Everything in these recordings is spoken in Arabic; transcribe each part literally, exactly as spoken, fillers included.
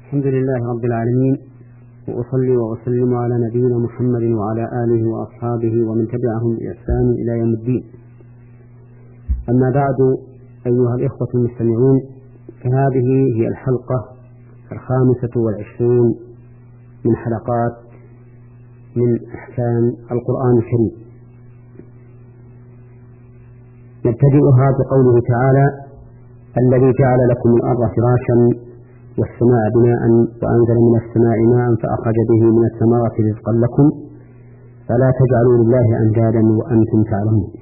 الحمد لله رب العالمين، وأصلي وأسلم على نبينا محمد وعلى آله وأصحابه ومن تبعهم بإحسان إلى يوم الدين. أما بعد، أيها الإخوة المستمعون، فهذه هي الحلقة الخامسة والعشرون من حلقات من أحكام القرآن الكريم. نبتدئها بقوله تعالى: الذي جعل لكم الأرض فراشا والسماء بناء وأنزل من السماء ماء فأخرج به من الثمرات رزقا لكم فلا تجعلوا لله أندادا وأنتم تعلمون.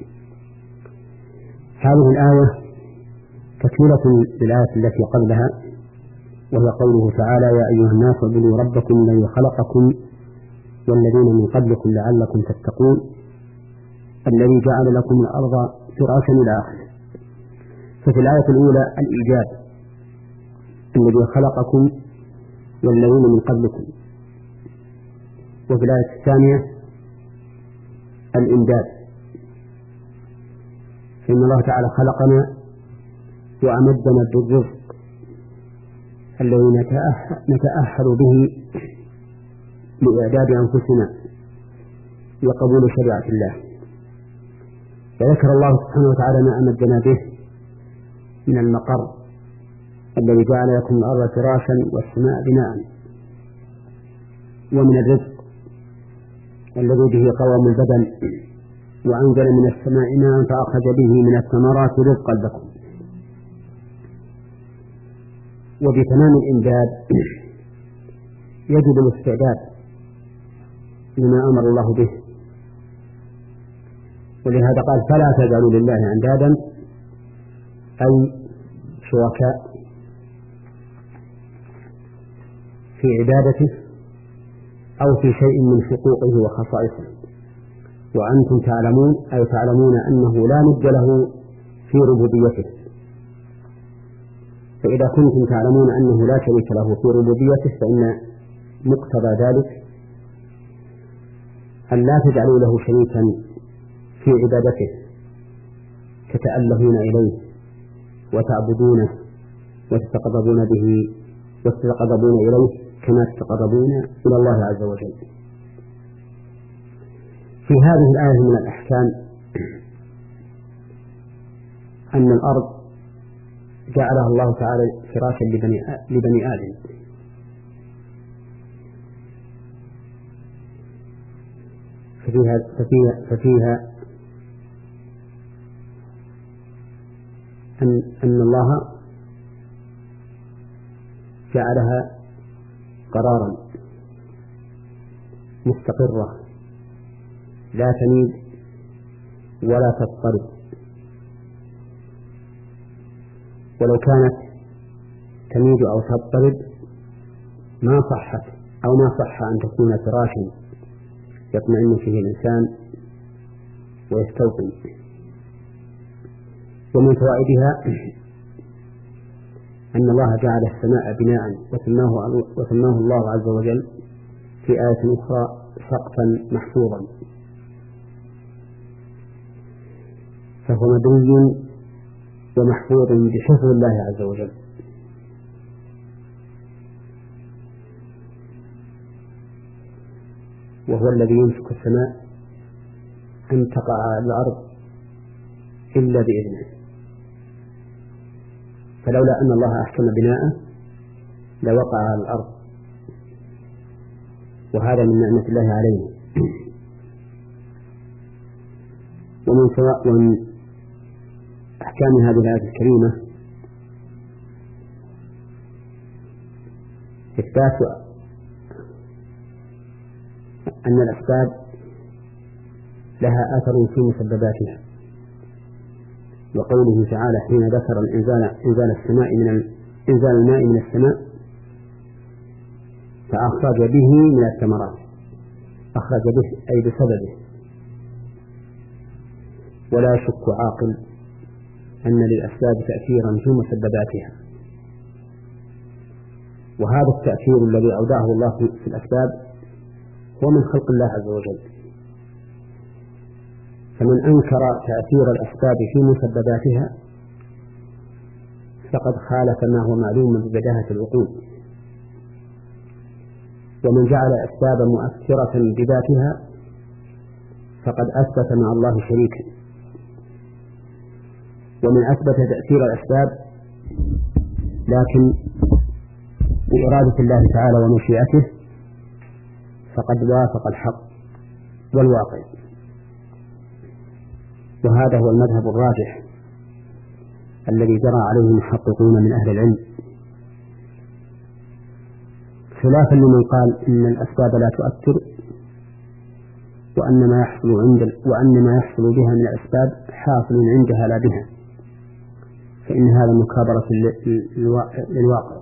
هذه الآية تكملة للآية التي قبلها، وهي قوله تعالى: يا أيها الناس اعبدوا ربكم الذي خلقكم والذين من قبلكم لعلكم تتقون الذي جعل لكم الأرض فراشا إلى آخره. ففي الآية الأولى الإيجاد، الذي خلقكم والذين من قبلكم، وفي الآية الثانية الإمداد، فإن الله تعالى خلقنا وأمدنا بالرزق الذي نتأهل به لإعداد أنفسنا وقبول شريعة الله. فذكر الله سبحانه وتعالى ما أمدنا به من المقر الذي جعل لكم الأرض فراشا والسماء بناء، ومن الرزق الذي به قوام البدن، وأنزل من السماء ماء فأخرج به من الثمرات رزقا لكم. وبتمام الإمداد يجب الاستعداد لما أمر الله به، ولهذا قال: فلا تجعلوا لله أندادا، أي شركاء في عبادته أو في شيء من حقوقه وخصائصه، وأنتم تعلمون، أي تعلمون أنه لا ند له في ربوبيته. فإذا كنتم تعلمون أنه لا شريك له في ربوبيته، فإن مقتضى ذلك أن لا تجعلوا له شريكا في عبادته تتألهون إليه وتعبدونه وتتقربون به وتتقربون إليه كما تتقربون إلى الله عز وجل. في هذه الآية من الأحكام أن الأرض جعلها الله تعالى فراشا لبني, لبني آدم، ففيها, ففيها, ففيها أن, أن الله جعلها قرارا مستقرة لا تميد ولا تضطرب، ولو كانت تميد أو تضطرب ما صحت أو ما صح أن تكون فراشا يطمئن فيه الإنسان ويستوطن. ومن فوائدها أن الله جعل السماء بناء وسماه, وسماه الله عز وجل في آية أخرى سقفا محفوظا، فهو مبني ومحفوظ بحفظ الله عز وجل. وهو الذي يمسك السماء أن تقع على الأرض إلا بإذنه، فلولا أن الله أحكم بناءه لوقع على الأرض، وهذا من نعمة الله علينا. ومن سواء ومن أحكام هذه الآية الكريمة إثبات أن الأسباب لها أثر في مسبباتها، وقوله تعالى حين ذكر الإنزال إنزال السماء من إنزال الماء من السماء فأخرج به من الثمرات، أخرج به أي بسببه. ولا يشك عاقل أن للأسباب تأثيرا في مسبباتها، وهذا التأثير الذي أودعه الله في الأسباب هو من خلق الله عز وجل. فمن أنكر تأثير الأسباب في مسبباتها فقد خالف ما هو معلوم ببداهة العقول، ومن جعل أسبابا مؤثرة بذاتها فقد أثبت مع الله شريكا، ومن أثبت تأثير الأسباب لكن بإرادة الله تعالى ومشيئته فقد وافق الحق والواقع. وهذا هو المذهب الراجح الذي جرى عليه المحققون من أهل العلم، خلافا لمن قال إن الأسباب لا تؤثر وأن ما يحصل عند وأن ما يحصل بها من الأسباب حاصل عندها لا بها، فإن هذا مكابرة للواقع.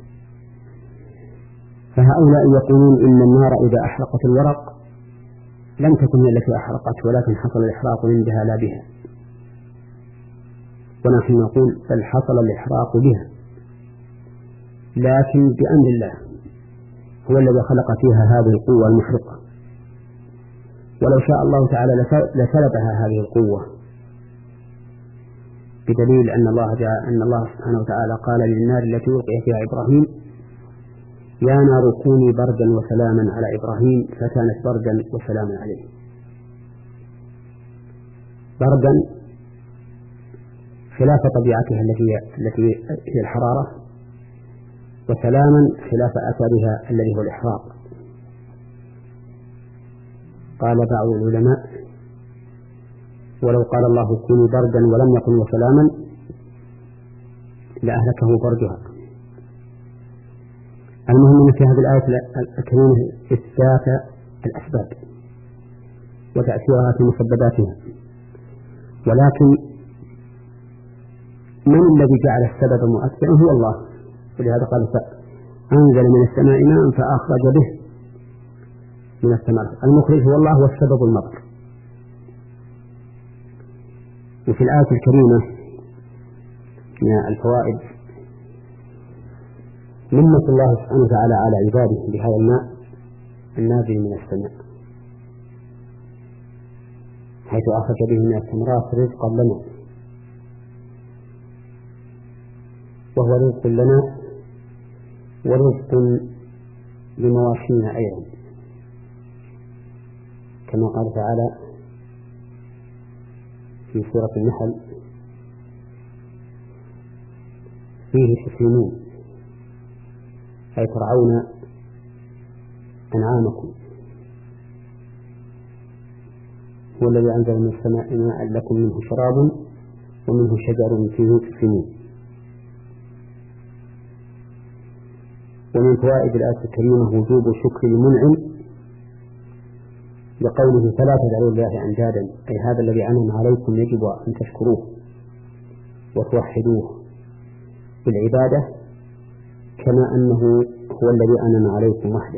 فهؤلاء يقولون إن النار إذا أحرقت الورق لم تكن هي التي أحرقت، ولكن حصل الإحراق عندها لا بها، ونحن نقول بل حصل الإحراق بها لكن بأمر الله، هو الذي خلق فيها هذه القوة المحرقة، ولو شاء الله تعالى لسلبها هذه القوة، بدليل أن الله جاء أن الله سبحانه وتعالى قال للنار التي ألقي فيها إبراهيم يا نار كوني بردا وسلاما على إبراهيم فكانت بردا وسلاما عليه. بردا خلاف طبيعتها التي التي هي الحرارة، وسلاما خلاف أثرها الذي هو الإحراق. قال بعض العلماء ولو قال الله كوني بردا ولم يكن وسلاما لأهلكه بردها. المهم في هذه الآية الكريمة إثبات الأسباب وتأثيرها في مسبباتها، ولكن من الذي جعل السبب مؤثرا؟ هو الله، ولهذا قال أنزل من السماء ماء فأخرج به من الثمرات. المخرج هو الله والسبب المطر. وفي الآية الكريمة من الفوائد منة الله سبحانه وتعالى على عباده بهذا الماء النازل من السماء، حيث أخرج به من الثمرات رزقا لنا، وهو رزق لنا ورزق لمواشينا أيضا، كما قال تعالى في سورة النحل فيه تسلمون أي ترعون أنعامكم، هو الذي أنزل من السماء ماء لكم منه شراب ومنه شجر فيه تسلمون. ومن فوائد الآية الكريمة وجوب شكر المنعم لقوله فلا تجعلوا الله أندادا، أي هذا الذي أنعم عليكم يجب أن تشكروه وتوحدوه بالعبادة كما أنه هو الذي أنعم عليكم وحده،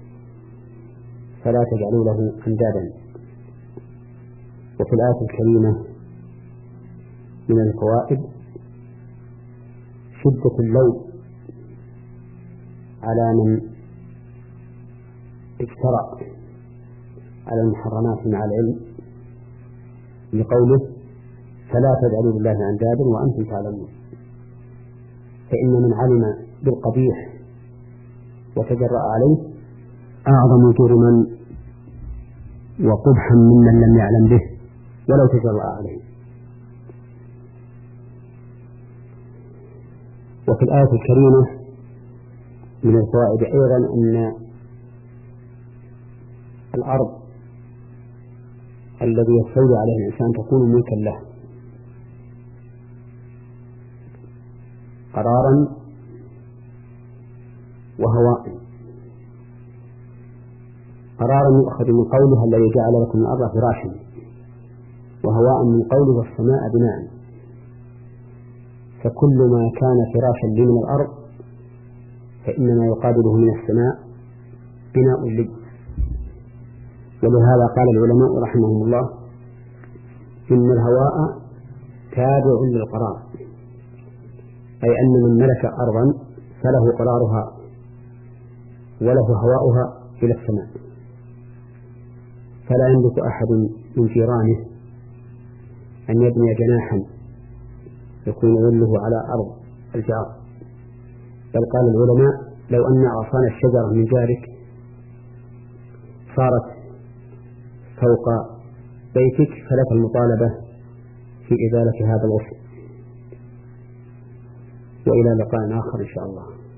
فلا تجعلوا له أندادا. وفي الآية الكريمة من الفوائد شدة اللوم على من اجترأ على المحرمات مع العلم، لقوله فلا تجعلوا لله أندادا وأنتم تعلمون، فإن من علم بالقبيح وتجرأ عليه أعظم جرما وقبحا ممن لم يعلم به ولو تجرأ عليه. وفي الآية الكريمة من الفوائد أيضا أن الأرض الذي يستولي عليه الإنسان تكون ملكا له قرارا وهواء. قرارا يؤخذ من قوله الذي جعل لكم الأرض فراشا، وهواء من قوله والسماء بناء، فكل ما كان فراشا لي من الأرض فإنما يقابله من السماء بناء لي. ولهذا قال العلماء رحمهم الله إن الهواء تابع للقرار، أي أن من ملك أرضا فله قرارها وله هواؤها إلى السماء، فلا يملك أحد من جيرانه أن يبني جناحا يكون ظله على أرض الجار، بل قال العلماء لو أن أغصان الشجرة من جارك صارت فوق بيتك فلك المطالبة في إزالة هذا الغصن. وإلى لقاء آخر إن شاء الله.